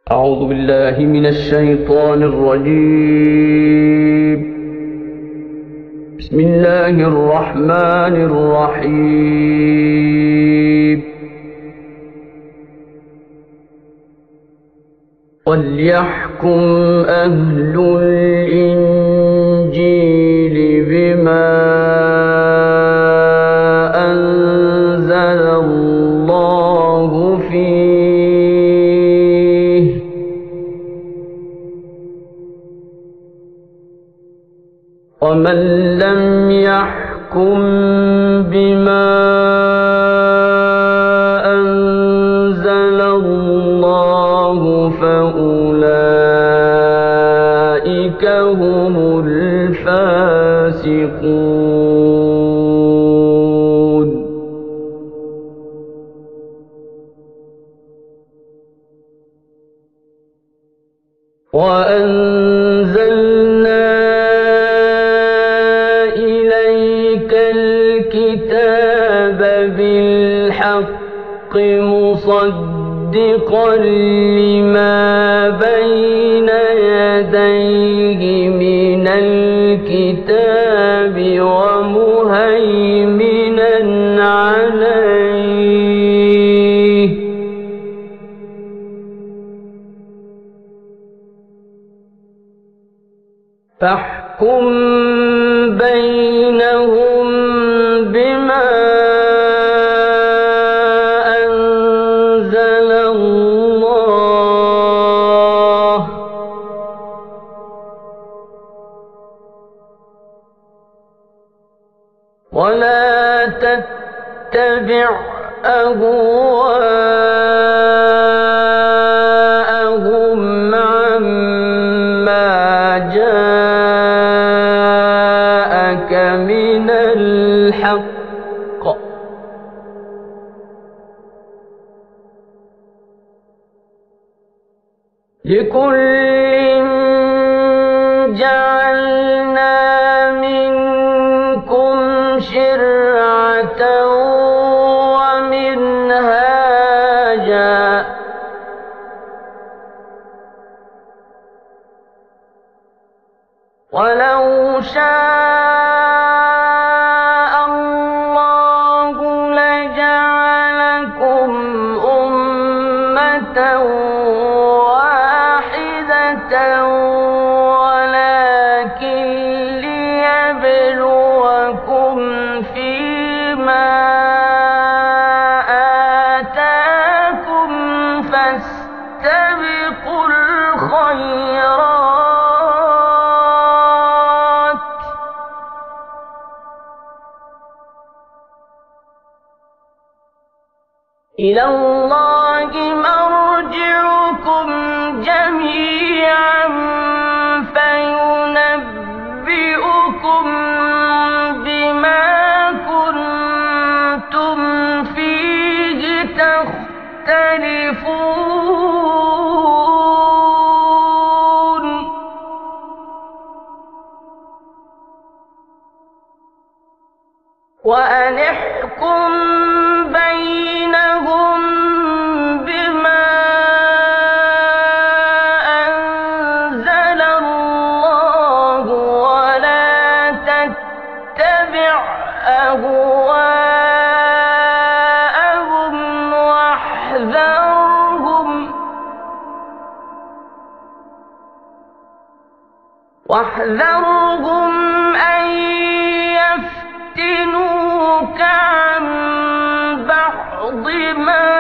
أعوذ بالله من الشيطان الرجيم. بسم الله الرحمن الرحيم. وليحكم أهل الإنجيل بما أنزل الله فيه ومن لم يحكم بما أنزل الله فأولئك هم الفاسقون. وأنزلنا إليك الكتاب بالحق مصدقا لما بين يديه من الكتاب ومهيمنا عليه فاحكم بينهم بما أنزل الله ولا تتبع أهواءهم عما جاءك من الحق لكل جعلنا منكم شرعة ومنهاجا ولو شاء الله لجعلكم أمة واحدة ولكن ليبلوكم فيما آتاكم فاستبقوا الخيرات إلى الله مرجعكم جميعا فينبئكم بما كنتم فيه تختلفون وأن احكم بينهم بما أنزل الله ولا تتبع أهواءهم واحذرهم أن يفتنوك عن بعض ما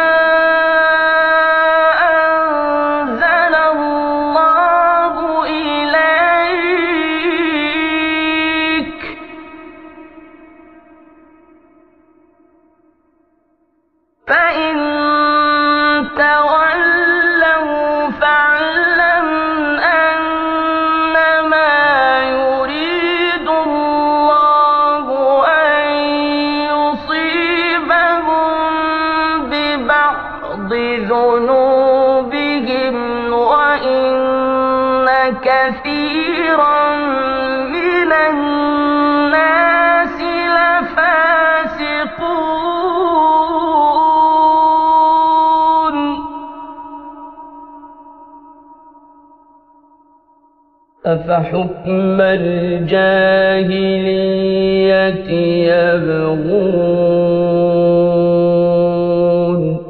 أنزل الله إليك فإن تولوا فاعلم أنما يريد الله أن يصيبهم ببعض ذنوبهم وإن كثيرا من الناس لفاسقون أفحكم الجاهلية يبغون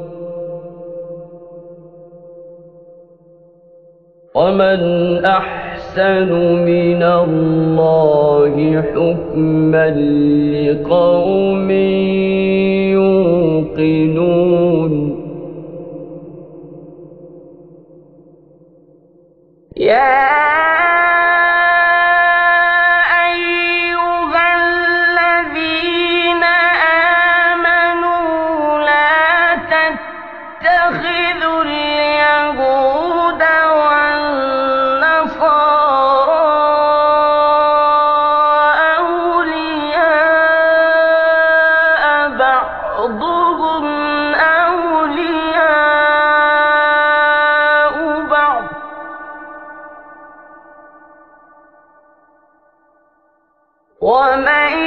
ومن أحسن من الله حكما لقوم يوقنون يا أيها الذين آمنوا لا تتخذوا اليهود والنصارى أولياء بعضهم أولياء بعض ومن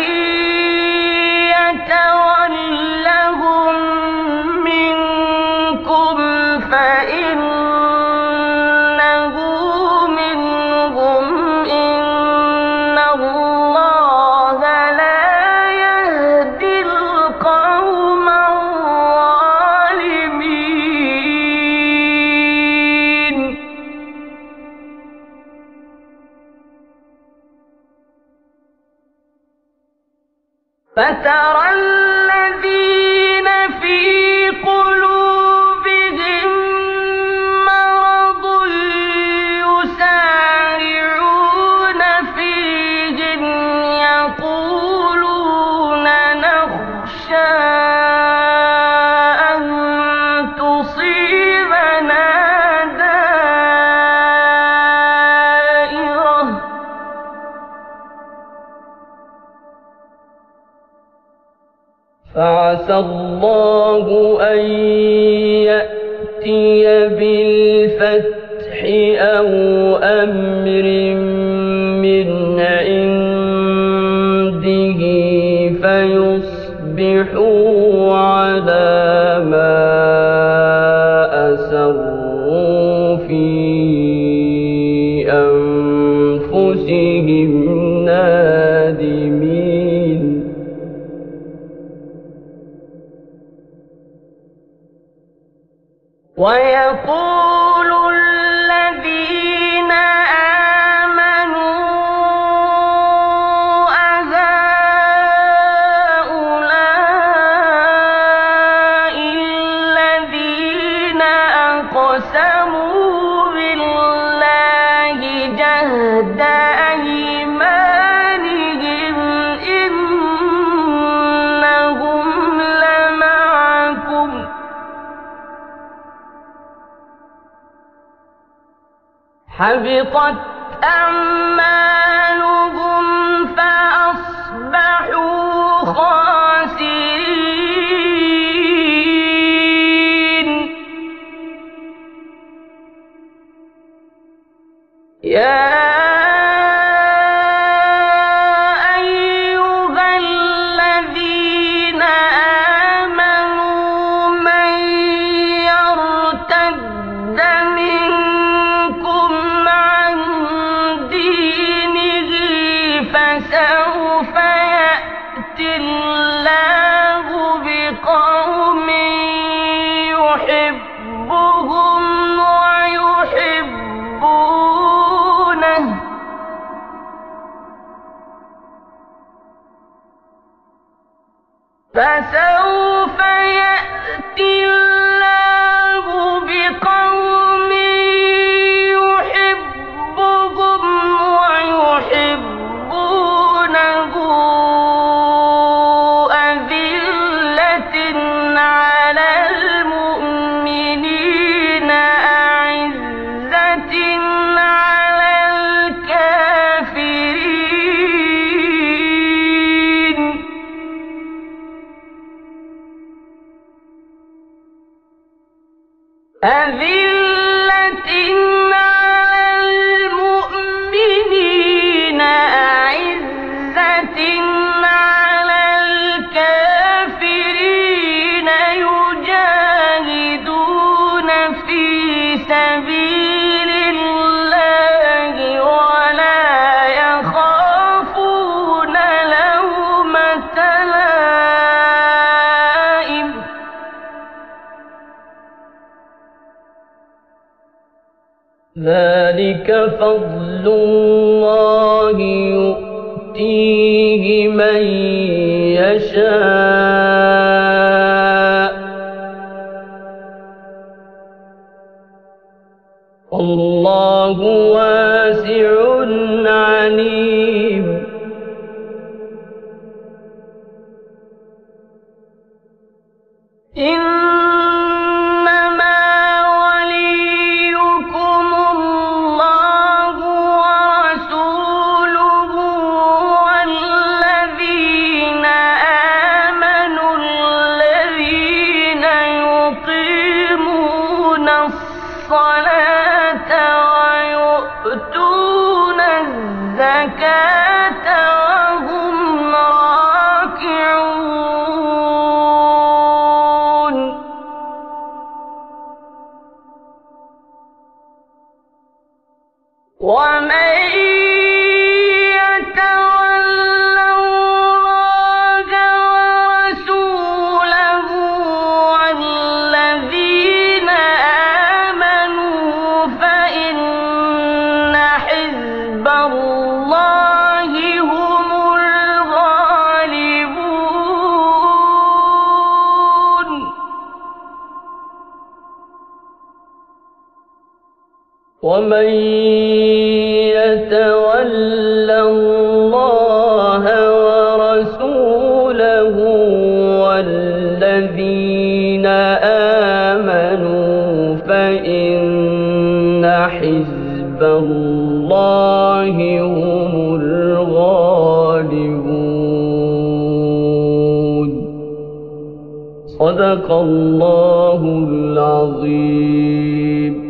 يتولهم منكم فإنه منهم إن الله لا يهدي القوم الظالمين فترى الذين في قلوبهم مرض يسارعون فيهم يقولون نخشى أن تصيبنا دائرة فعسى الله أن يأتي بالفتح أو أمر من عنده فيصبحوا على ما أسروا في أنفسهم نادمين ويقول الذين آمنوا أهؤلاء الذين أقسموا بالله جهد أيمانهم إنهم لمعكم حبطت أعمالهم فأصبحوا خاسرين يا أيها الذين آمنوا من يرتد منكم عن دينه فسوف يأتي الله بقوم يحبهم ويحبونه فسوف يأتي الله بقوم يحبهم ويحبونه أذلة على المؤمنين أعزة على الكافرين أذلة على المؤمنين أعزة على الكافرين يجاهدون في سبيل الله ولا ذلك فضل الله يؤتيه من يشاء والله واسع عليم إنما وليكم الله ورسوله والذين آمنوا الذين يقيمون الصلاة ويؤتون الزكاة وهم راكعون ومن يتول الله ورسوله والذين آمنوا فإن حزب الله هم الغالبون ومن يتول الله ورسوله والذين آمنوا فإن حزب الله هم الغالبون صدق الله العظيم.